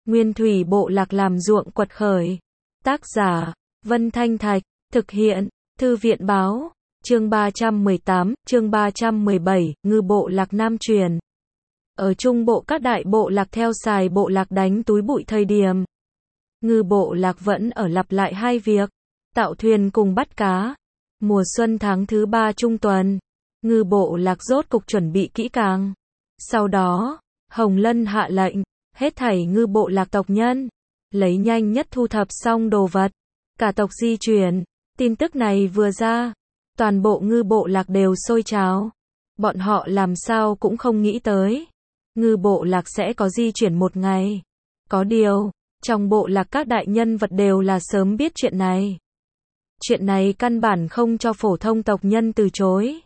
Nguyên thủy bộ lạc làm ruộng quật khởi. Tác giả, Vân Thanh Thạch, thực hiện, Thư viện báo, chương 318, chương 317, ngư bộ lạc Nam truyền. Ở Trung Bộ các đại bộ lạc theo xài bộ lạc đánh túi bụi thời điểm. Ngư bộ lạc vẫn ở lặp lại hai việc, tạo thuyền cùng bắt cá. Mùa xuân tháng thứ 3 trung tuần, ngư bộ lạc rốt cục chuẩn bị kỹ càng. Sau đó, Hồng Lân hạ lệnh, hết thảy ngư bộ lạc tộc nhân, lấy nhanh nhất thu thập xong đồ vật, cả tộc di chuyển. Tin tức này vừa ra, toàn bộ ngư bộ lạc đều sôi trào. Bọn họ làm sao cũng không nghĩ tới, ngư bộ lạc sẽ có di chuyển một ngày. Có điều, trong bộ lạc các đại nhân vật đều là sớm biết chuyện này. Chuyện này căn bản không cho phổ thông tộc nhân từ chối.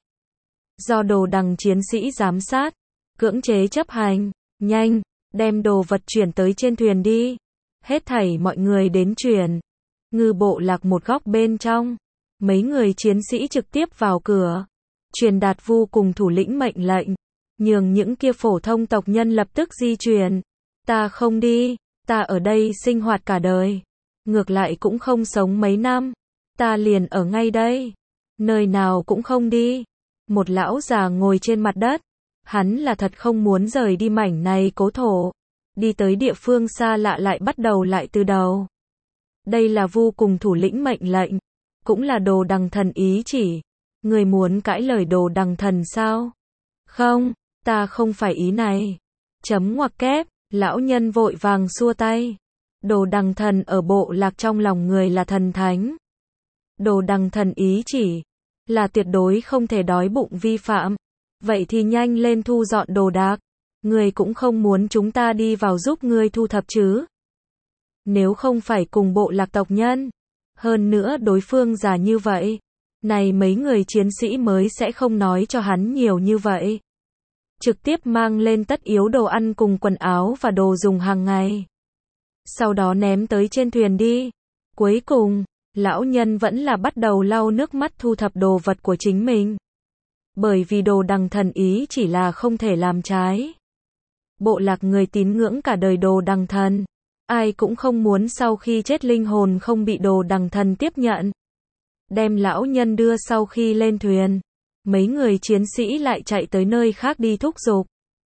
Do đồ đằng chiến sĩ giám sát, cưỡng chế chấp hành, nhanh, đem đồ vật chuyển tới trên thuyền đi. Hết thảy mọi người đến chuyển. Ngư bộ lạc một góc bên trong, mấy người chiến sĩ trực tiếp vào cửa, truyền đạt Vu cùng thủ lĩnh mệnh lệnh, nhường những kia phổ thông tộc nhân lập tức di chuyển. Ta không đi, ta ở đây sinh hoạt cả đời, ngược lại cũng không sống mấy năm, ta liền ở ngay đây, nơi nào cũng không đi. Một lão già ngồi trên mặt đất, hắn là thật không muốn rời đi mảnh này cố thổ, đi tới địa phương xa lạ lại bắt đầu lại từ đầu. Đây là Vu cùng thủ lĩnh mệnh lệnh, cũng là đồ đằng thần ý chỉ. Người muốn cãi lời đồ đằng thần sao? Không, ta không phải ý này. Chấm ngoặc kép, lão nhân vội vàng xua tay. Đồ đằng thần ở bộ lạc trong lòng người là thần thánh. Đồ đằng thần ý chỉ là tuyệt đối không thể đói bụng vi phạm. Vậy thì nhanh lên thu dọn đồ đạc. Người cũng không muốn chúng ta đi vào giúp ngươi thu thập chứ? Nếu không phải cùng bộ lạc tộc nhân, hơn nữa đối phương già như vậy, này mấy người chiến sĩ mới sẽ không nói cho hắn nhiều như vậy. Trực tiếp mang lên tất yếu đồ ăn cùng quần áo và đồ dùng hàng ngày. Sau đó ném tới trên thuyền đi. Cuối cùng, lão nhân vẫn là bắt đầu lau nước mắt thu thập đồ vật của chính mình. Bởi vì đồ đằng thần ý chỉ là không thể làm trái. Bộ lạc người tín ngưỡng cả đời đồ đằng thần. Ai cũng không muốn sau khi chết linh hồn không bị đồ đằng thần tiếp nhận. Đem lão nhân đưa sau khi lên thuyền. Mấy người chiến sĩ lại chạy tới nơi khác đi thúc giục.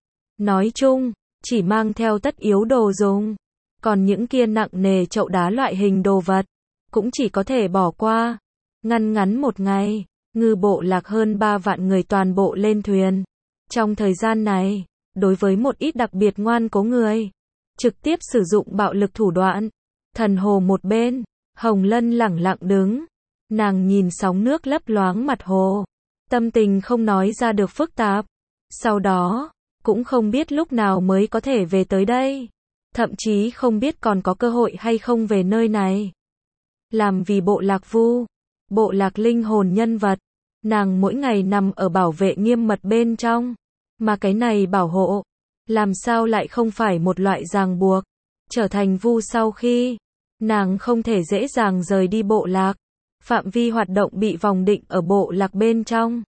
Nói chung, chỉ mang theo tất yếu đồ dùng. Còn những kia nặng nề chậu đá loại hình đồ vật, cũng chỉ có thể bỏ qua. Ngắn một ngày, ngư bộ lạc hơn 3 vạn người toàn bộ lên thuyền. Trong thời gian này, đối với một ít đặc biệt ngoan cố người, trực tiếp sử dụng bạo lực thủ đoạn. Thần hồ một bên, Hồng Lân lẳng lặng đứng. Nàng nhìn sóng nước lấp loáng mặt hồ. Tâm tình không nói ra được phức tạp. Sau đó, cũng không biết lúc nào mới có thể về tới đây. Thậm chí không biết còn có cơ hội hay không về nơi này. Làm vì bộ lạc Vu, bộ lạc linh hồn nhân vật, nàng mỗi ngày nằm ở bảo vệ nghiêm mật bên trong. Mà cái này bảo hộ, làm sao lại không phải một loại ràng buộc. Trở thành Vu sau khi, nàng không thể dễ dàng rời đi bộ lạc. Phạm vi hoạt động bị vòng định ở bộ lạc bên trong.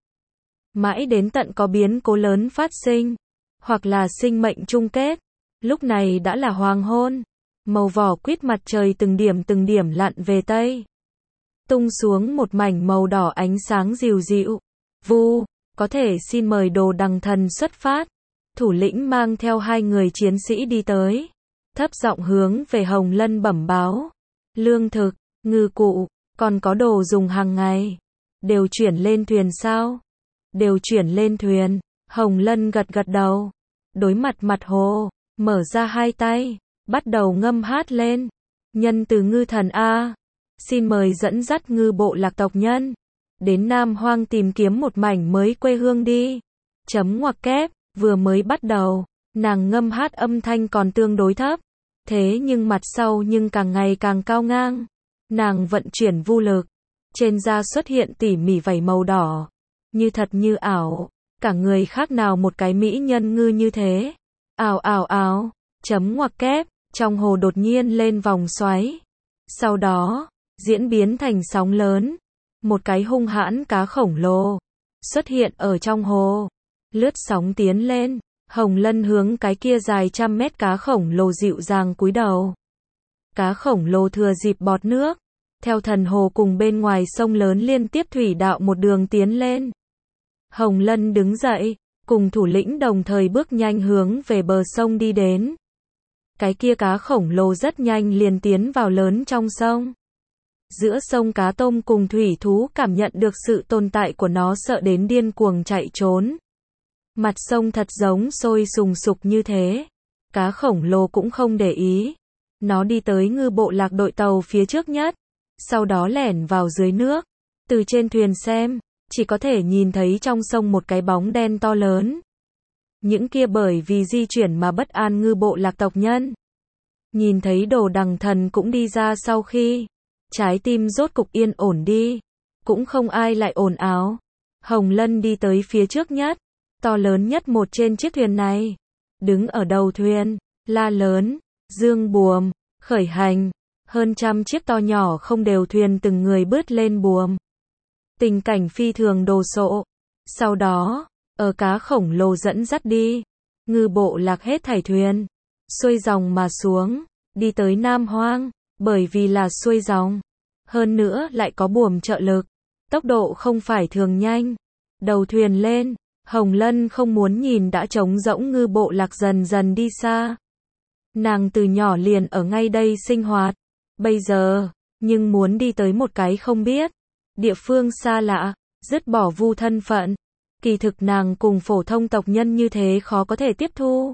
Mãi đến tận có biến cố lớn phát sinh, hoặc là sinh mệnh chung kết. Lúc này đã là hoàng hôn, màu vỏ quýt mặt trời từng điểm lặn về tây. Tung xuống một mảnh màu đỏ ánh sáng dịu dịu. Vu, có thể xin mời đồ đằng thần xuất phát. Thủ lĩnh mang theo 2 người chiến sĩ đi tới. Thấp giọng hướng về Hồng Lân bẩm báo. Lương thực, ngư cụ, còn có đồ dùng hàng ngày. Đều chuyển lên thuyền sao? Đều chuyển lên thuyền. Hồng Lân gật đầu. Đối mặt mặt hồ, mở ra 2 tay, bắt đầu ngâm hát lên. Nhân từ ngư thần A. Xin mời dẫn dắt ngư bộ lạc tộc nhân. Đến Nam Hoang tìm kiếm một mảnh mới quê hương đi. Chấm ngoặc kép, vừa mới bắt đầu, nàng ngâm hát âm thanh còn tương đối thấp. Thế nhưng mặt sau nhưng càng ngày càng cao ngang. Nàng vận chuyển vu lực. Trên da xuất hiện tỉ mỉ vảy màu đỏ. Như thật như ảo. Cả người khác nào một cái mỹ nhân ngư như thế. Ào. Chấm ngoặc kép. Trong hồ đột nhiên lên vòng xoáy. Sau đó, diễn biến thành sóng lớn. Một cái hung hãn cá khổng lồ xuất hiện ở trong hồ. Lướt sóng tiến lên. Hồng Lân hướng cái kia dài trăm mét cá khổng lồ dịu dàng cúi đầu. Cá khổng lồ thừa dịp bọt nước, theo thần hồ cùng bên ngoài sông lớn liên tiếp thủy đạo một đường tiến lên. Hồng Lân đứng dậy, cùng thủ lĩnh đồng thời bước nhanh hướng về bờ sông đi đến. Cái kia cá khổng lồ rất nhanh liền tiến vào lớn trong sông. Giữa sông cá tôm cùng thủy thú cảm nhận được sự tồn tại của nó sợ đến điên cuồng chạy trốn. Mặt sông thật giống sôi sùng sục như thế. Cá khổng lồ cũng không để ý. Nó đi tới ngư bộ lạc đội tàu phía trước nhất. Sau đó lẻn vào dưới nước. Từ trên thuyền xem, chỉ có thể nhìn thấy trong sông một cái bóng đen to lớn. Những kia bởi vì di chuyển mà bất an ngư bộ lạc tộc nhân. Nhìn thấy Đồ Đằng Thần cũng đi ra sau khi trái tim rốt cục yên ổn đi. Cũng không ai lại ồn ào. Hồng Lân đi tới phía trước nhất. To lớn nhất một trên chiếc thuyền này. Đứng ở đầu thuyền, la lớn, dương buồm, khởi hành. Hơn trăm chiếc to nhỏ không đều thuyền từng người bớt lên buồm. Tình cảnh phi thường đồ sộ. Sau đó, ở cá khổng lồ dẫn dắt đi, ngư bộ lạc hết thảy thuyền, xuôi dòng mà xuống, đi tới Nam Hoang, bởi vì là xuôi dòng. Hơn nữa lại có buồm trợ lực, tốc độ không phải thường nhanh. Đầu thuyền lên, Hồng Lân không muốn nhìn đã trống rỗng ngư bộ lạc dần dần đi xa. Nàng từ nhỏ liền ở ngay đây sinh hoạt. Bây giờ, nhưng muốn đi tới một cái không biết, địa phương xa lạ, dứt bỏ vu thân phận. Kỳ thực nàng cùng phổ thông tộc nhân như thế khó có thể tiếp thu.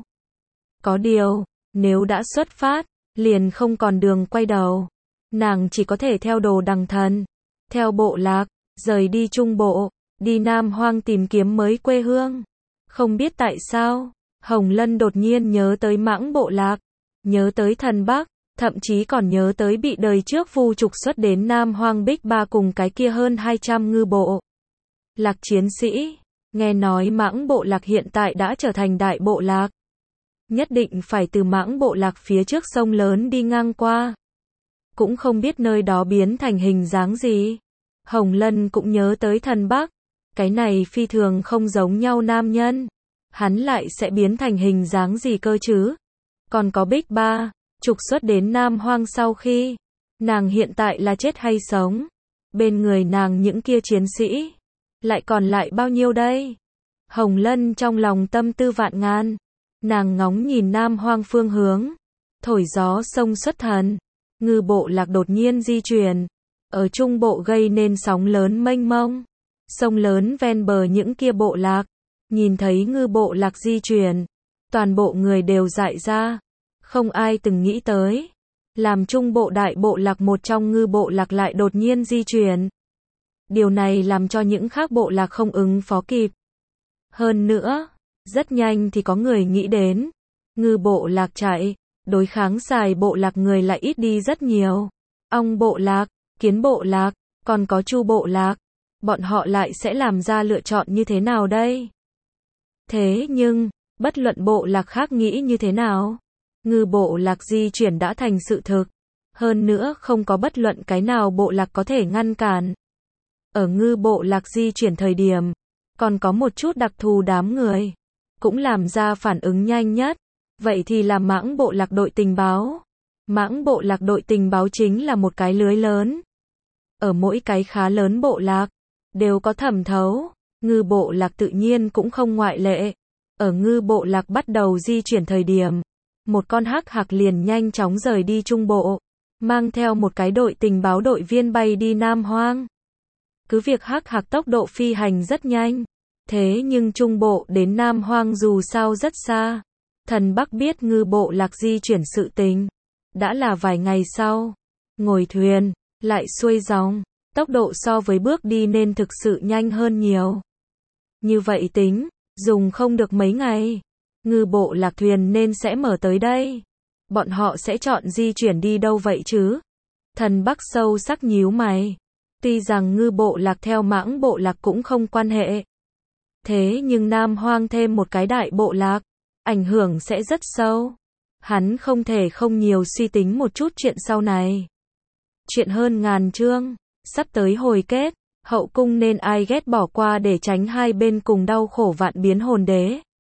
Có điều, nếu đã xuất phát, liền không còn đường quay đầu. Nàng chỉ có thể theo Đồ Đằng Thần, theo bộ lạc, rời đi Trung Bộ, đi Nam Hoang tìm kiếm mới quê hương. Không biết tại sao, Hồng Lân đột nhiên nhớ tới Mãng bộ lạc, nhớ tới Thần Bắc, thậm chí còn nhớ tới bị đời trước vu trục xuất đến Nam Hoang Bích Ba cùng cái kia hơn 200 ngư bộ lạc chiến sĩ. Nghe nói Mãng bộ lạc hiện tại đã trở thành đại bộ lạc. Nhất định phải từ Mãng bộ lạc phía trước sông lớn đi ngang qua. Cũng không biết nơi đó biến thành hình dáng gì. Hồng Lân cũng nhớ tới Thần Bắc. Cái này phi thường không giống nhau nam nhân. Hắn lại sẽ biến thành hình dáng gì cơ chứ? Còn có Bích Ba, trục xuất đến Nam Hoang sau khi. Nàng hiện tại là chết hay sống? Bên người nàng những kia chiến sĩ. Lại còn lại bao nhiêu đây? Hồng Lân trong lòng tâm tư vạn ngàn. Nàng ngóng nhìn Nam Hoang phương hướng. Thổi gió sông xuất thần. Ngư bộ lạc đột nhiên di chuyển. Ở Trung Bộ gây nên sóng lớn mênh mông. Sông lớn ven bờ những kia bộ lạc. Nhìn thấy ngư bộ lạc di chuyển. Toàn bộ người đều dại ra. Không ai từng nghĩ tới. Làm Trung Bộ đại bộ lạc một trong ngư bộ lạc lại đột nhiên di chuyển. Điều này làm cho những khác bộ lạc không ứng phó kịp. Hơn nữa, rất nhanh thì có người nghĩ đến. Ngư bộ lạc chạy, đối kháng xài bộ lạc người lại ít đi rất nhiều. Ong bộ lạc, kiến bộ lạc, còn có chu bộ lạc. Bọn họ lại sẽ làm ra lựa chọn như thế nào đây? Thế nhưng, bất luận bộ lạc khác nghĩ như thế nào? Ngư bộ lạc di chuyển đã thành sự thực. Hơn nữa không có bất luận cái nào bộ lạc có thể ngăn cản. Ở ngư bộ lạc di chuyển thời điểm, còn có một chút đặc thù đám người, cũng làm ra phản ứng nhanh nhất. Vậy thì là Mãng bộ lạc đội tình báo. Mãng bộ lạc đội tình báo chính là một cái lưới lớn. Ở mỗi cái khá lớn bộ lạc, đều có thẩm thấu. Ngư bộ lạc tự nhiên cũng không ngoại lệ. Ở ngư bộ lạc bắt đầu di chuyển thời điểm, một con hắc hạc liền nhanh chóng rời đi Trung Bộ, mang theo một cái đội tình báo đội viên bay đi Nam Hoang. Cứ việc hắc hạc tốc độ phi hành rất nhanh, thế nhưng Trung Bộ đến Nam Hoang dù sao rất xa. Thần Bắc biết ngư bộ lạc di chuyển sự tình, đã là vài ngày sau. Ngồi thuyền, lại xuôi dòng, tốc độ so với bước đi nên thực sự nhanh hơn nhiều. Như vậy tính, dùng không được mấy ngày, ngư bộ lạc thuyền nên sẽ mở tới đây. Bọn họ sẽ chọn di chuyển đi đâu vậy chứ? Thần Bắc sâu sắc nhíu mày. Tuy rằng ngư bộ lạc theo Mãng bộ lạc cũng không quan hệ. Thế nhưng Nam Hoang thêm một cái đại bộ lạc, ảnh hưởng sẽ rất sâu. Hắn không thể không nhiều suy tính một chút chuyện sau này. Chuyện hơn ngàn chương, sắp tới hồi kết, hậu cung nên ai ghét bỏ qua để tránh hai bên cùng đau khổ vạn biến hồn đế.